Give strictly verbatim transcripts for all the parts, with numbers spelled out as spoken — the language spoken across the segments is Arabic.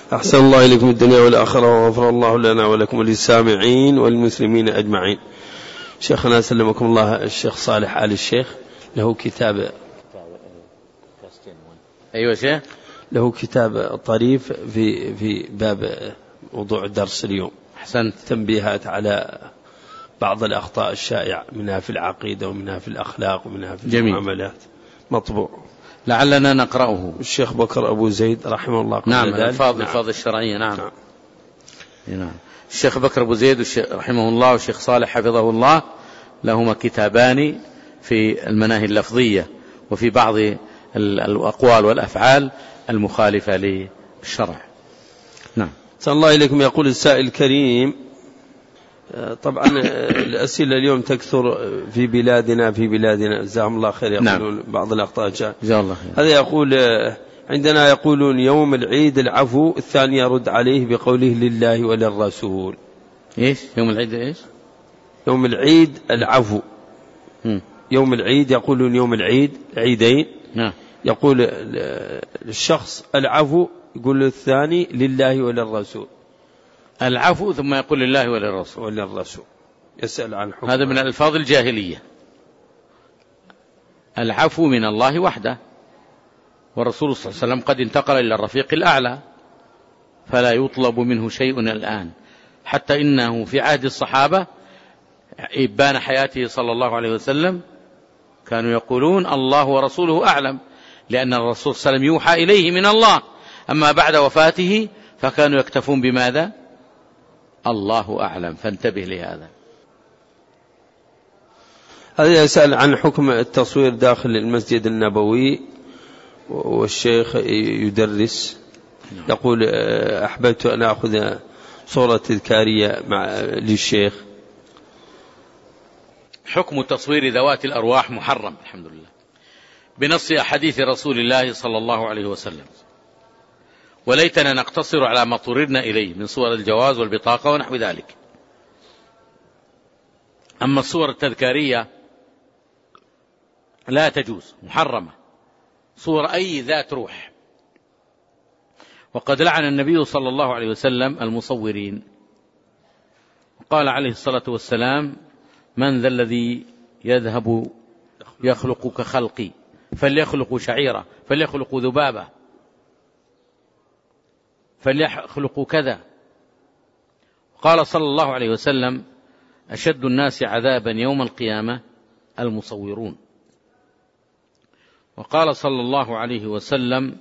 أحسن الله إليكم الدنيا والآخرة، وغفر الله لنا ولكم وللسامعين والمسلمين أجمعين. شيخنا سلمكم الله الشيخ صالح آل الشيخ له كتاب، أيوة شيخ، له كتاب طريف في في باب موضوع درس اليوم. أحسنت. تنبيهات على بعض الأخطاء الشائعة، منها في العقيدة ومنها في الأخلاق ومنها في المعاملات، مطبوع، لعلنا نقرأه. الشيخ بكر أبو زيد رحمه الله. نعم، الفاظ الفاظ الشرعية. نعم. نعم. نعم. الشيخ بكر أبو زيد رحمه الله والشيخ صالح حفظه الله لهما كتابان في المناهي اللفظية وفي بعض الأقوال والأفعال المخالفة للشرع. نعم. صلى الله إليكم. يقول السائل الكريم، طبعا الأسئلة اليوم تكثر في بلادنا في بلادنا جزاهم الله خير. يقولون نعم. بعض الأخطاء جزاه الله خير. هذا يقول عندنا يقولون يوم العيد العفو، الثاني يرد عليه بقوله لله وللرسول. إيش يوم العيد؟ إيش يوم العيد العفو؟ م. يوم العيد يقولون يوم العيد عيدين. نعم. يقول الشخص العفو، يقول الثاني لله وللرسول. العفو ثم يقول لله وللرسول. وللرسول. يسأل عن حكم. هذا من الألفاظ الجاهلية. العفو من الله وحده، والرسول صلى الله عليه وسلم قد انتقل إلى الرفيق الأعلى فلا يطلب منه شيء الآن، حتى إنه في عهد الصحابة إبان حياته صلى الله عليه وسلم كانوا يقولون الله ورسوله أعلم، لأن الرسول صلى الله عليه وسلم يوحى إليه من الله. أما بعد وفاته فكانوا يكتفون بماذا؟ الله أعلم. فانتبه لهذا. هذا يسأل عن حكم التصوير داخل المسجد النبوي والشيخ يدرس. يقول أحببت أن أخذ صورة تذكارية مع للشيخ. حكم تصوير ذوات الأرواح محرم الحمد لله بنص أحاديث رسول الله صلى الله عليه وسلم، وليتنا نقتصر على ما اضطررنا إليه من صور الجواز والبطاقة ونحو ذلك. أما الصور التذكارية لا تجوز، محرمة، صور أي ذات روح. وقد لعن النبي صلى الله عليه وسلم المصورين، وقال عليه الصلاة والسلام: من ذا الذي يذهب يخلق كخلقي فليخلق شعيرة فليخلق ذبابة فليخلق كذا. قال صلى الله عليه وسلم: أشد الناس عذابا يوم القيامة المصورون. وقال صلى الله عليه وسلم: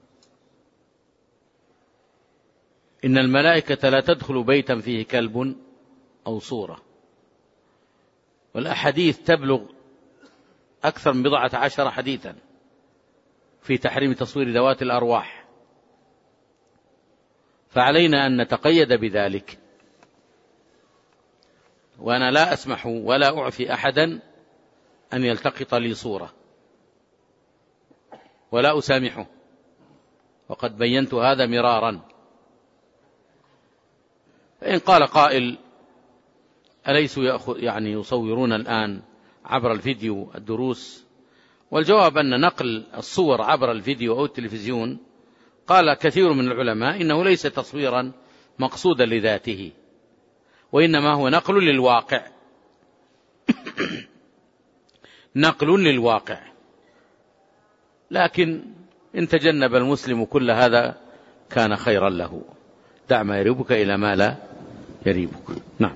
إن الملائكة لا تدخل بيتا فيه كلب أو صورة. والأحاديث تبلغ أكثر من بضعة عشر حديثا في تحريم تصوير ذوات الأرواح، فعلينا أن نتقيد بذلك. وأنا لا أسمح ولا أعفي أحدا أن يلتقط لي صورة، ولا أسامحه، وقد بينت هذا مرارا. فإن قال قائل: أليسوا يعني يصورون الآن عبر الفيديو الدروس؟ والجواب أن نقل الصور عبر الفيديو أو التلفزيون قال كثير من العلماء إنه ليس تصويرا مقصودا لذاته، وإنما هو نقل للواقع نقل للواقع. لكن إن تجنب المسلم كل هذا كان خيرا له. دع ما يريبك إلى ما لا يريبك. نعم.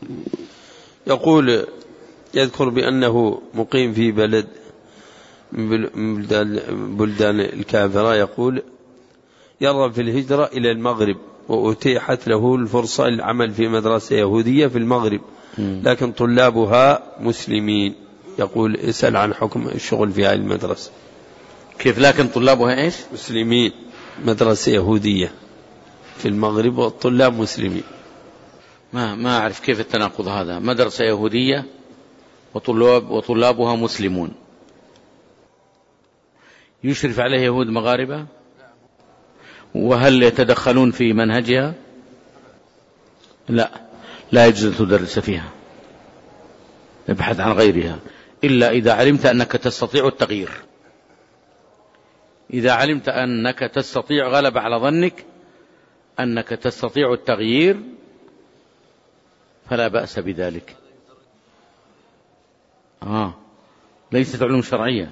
يقول يذكر بأنه مقيم في بلد من بلدان الكافرة، يقول يرغب في الهجرة إلى المغرب، وأتيحت له الفرصة للعمل في مدرسة يهودية في المغرب، لكن طلابها مسلمين. يقول اسأل عن حكم الشغل في هذه المدرسة. كيف لكن طلابها إيش؟ مسلمين، مدرسة يهودية في المغرب والطلاب مسلمين. ما ما أعرف كيف التناقض هذا، مدرسة يهودية وطلاب وطلابها مسلمون. يشرف عليه يهود مغاربة؟ وهل يتدخلون في منهجها؟ لا، لا يجوز أن تدرس فيها، ابحث عن غيرها، إلا إذا علمت أنك تستطيع التغيير. إذا علمت أنك تستطيع غلب على ظنك أنك تستطيع التغيير فلا بأس بذلك. آه ليست علوم شرعية.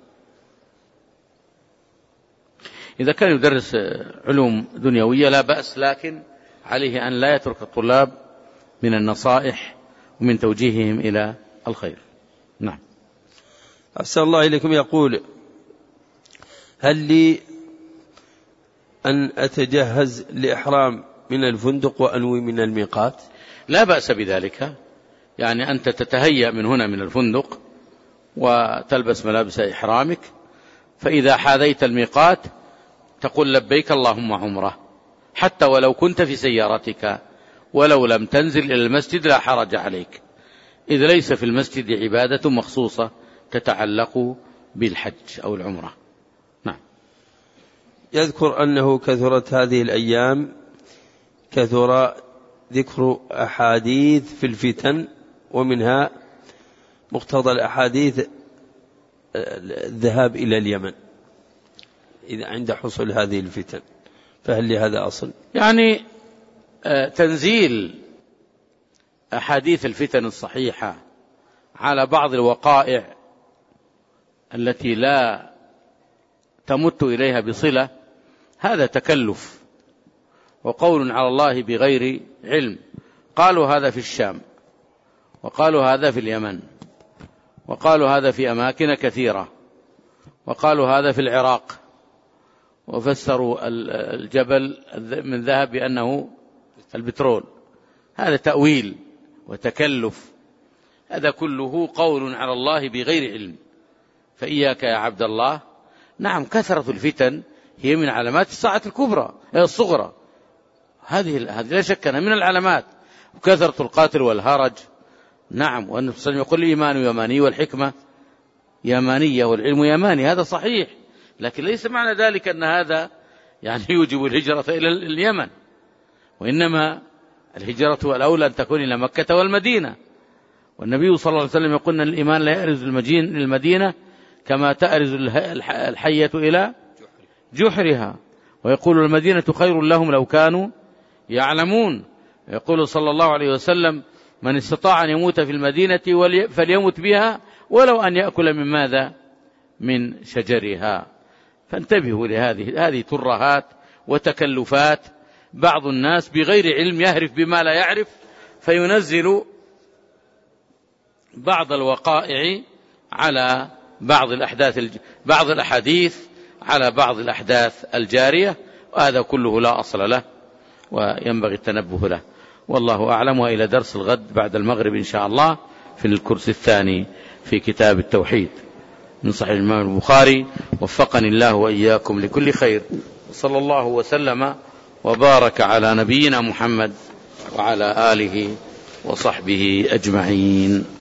إذا كان يدرس علوم دنيوية لا بأس، لكن عليه أن لا يترك الطلاب من النصائح ومن توجيههم إلى الخير. نعم. أحسن الله إليكم. يقول: هل لي أن أتجهز لإحرام من الفندق وأنوي من الميقات؟ لا بأس بذلك، يعني أنت تتهيأ من هنا من الفندق وتلبس ملابس إحرامك، فإذا حاذيت الميقات تقول لبيك اللهم عمره، حتى ولو كنت في سيارتك ولو لم تنزل إلى المسجد لا حرج عليك، إذ ليس في المسجد عبادة مخصوصة تتعلق بالحج أو العمرة. نعم. يذكر أنه كثرت هذه الأيام كثر ذكر أحاديث في الفتن، ومنها مقتضى الأحاديث الذهاب إلى اليمن إذا عند حصول هذه الفتن، فهل لهذا أصل؟ يعني تنزيل أحاديث الفتن الصحيحة على بعض الوقائع التي لا تمت إليها بصلة هذا تكلف وقول على الله بغير علم. قالوا هذا في الشام، وقالوا هذا في اليمن، وقالوا هذا في أماكن كثيرة، وقالوا هذا في العراق، وفسروا الجبل من ذهب بأنه البترول. هذا تأويل وتكلف، هذا كله قول على الله بغير علم. فإياك يا عبد الله. نعم كثرة الفتن هي من علامات الساعة الكبرى الصغرى، هذه هذه لا شك أنها من العلامات. وكثرة القاتل والهرج، نعم، وأن الرسول يقول الإيمان يماني والحكمة يمانية والعلم يماني، هذا صحيح، لكن ليس معنى ذلك أن هذا يعني يوجب الهجرة إلى اليمن، وإنما الهجرة الأولى أن تكون إلى مكة والمدينة. والنبي صلى الله عليه وسلم يقول أن الإيمان لا يأرز المدينة كما تأرز الحية إلى جحرها، ويقول المدينة خير لهم لو كانوا يعلمون. يقول صلى الله عليه وسلم: من استطاع أن يموت في المدينة فليمت بها ولو أن يأكل من ماذا؟ من شجرها. فانتبهوا لهذه هذه ترهات وتكلفات. بعض الناس بغير علم يهرف بما لا يعرف، فينزل بعض الوقائع على بعض الأحداث الج... بعض الأحاديث على بعض الأحداث الجارية، وهذا كله لا أصل له وينبغي التنبه له. والله أعلم. وإلى درس الغد بعد المغرب إن شاء الله في الكرس الثاني في كتاب التوحيد من صحيح الإمام البخاري. وفقني الله وإياكم لكل خير، صلى الله وسلم وبارك على نبينا محمد وعلى آله وصحبه أجمعين.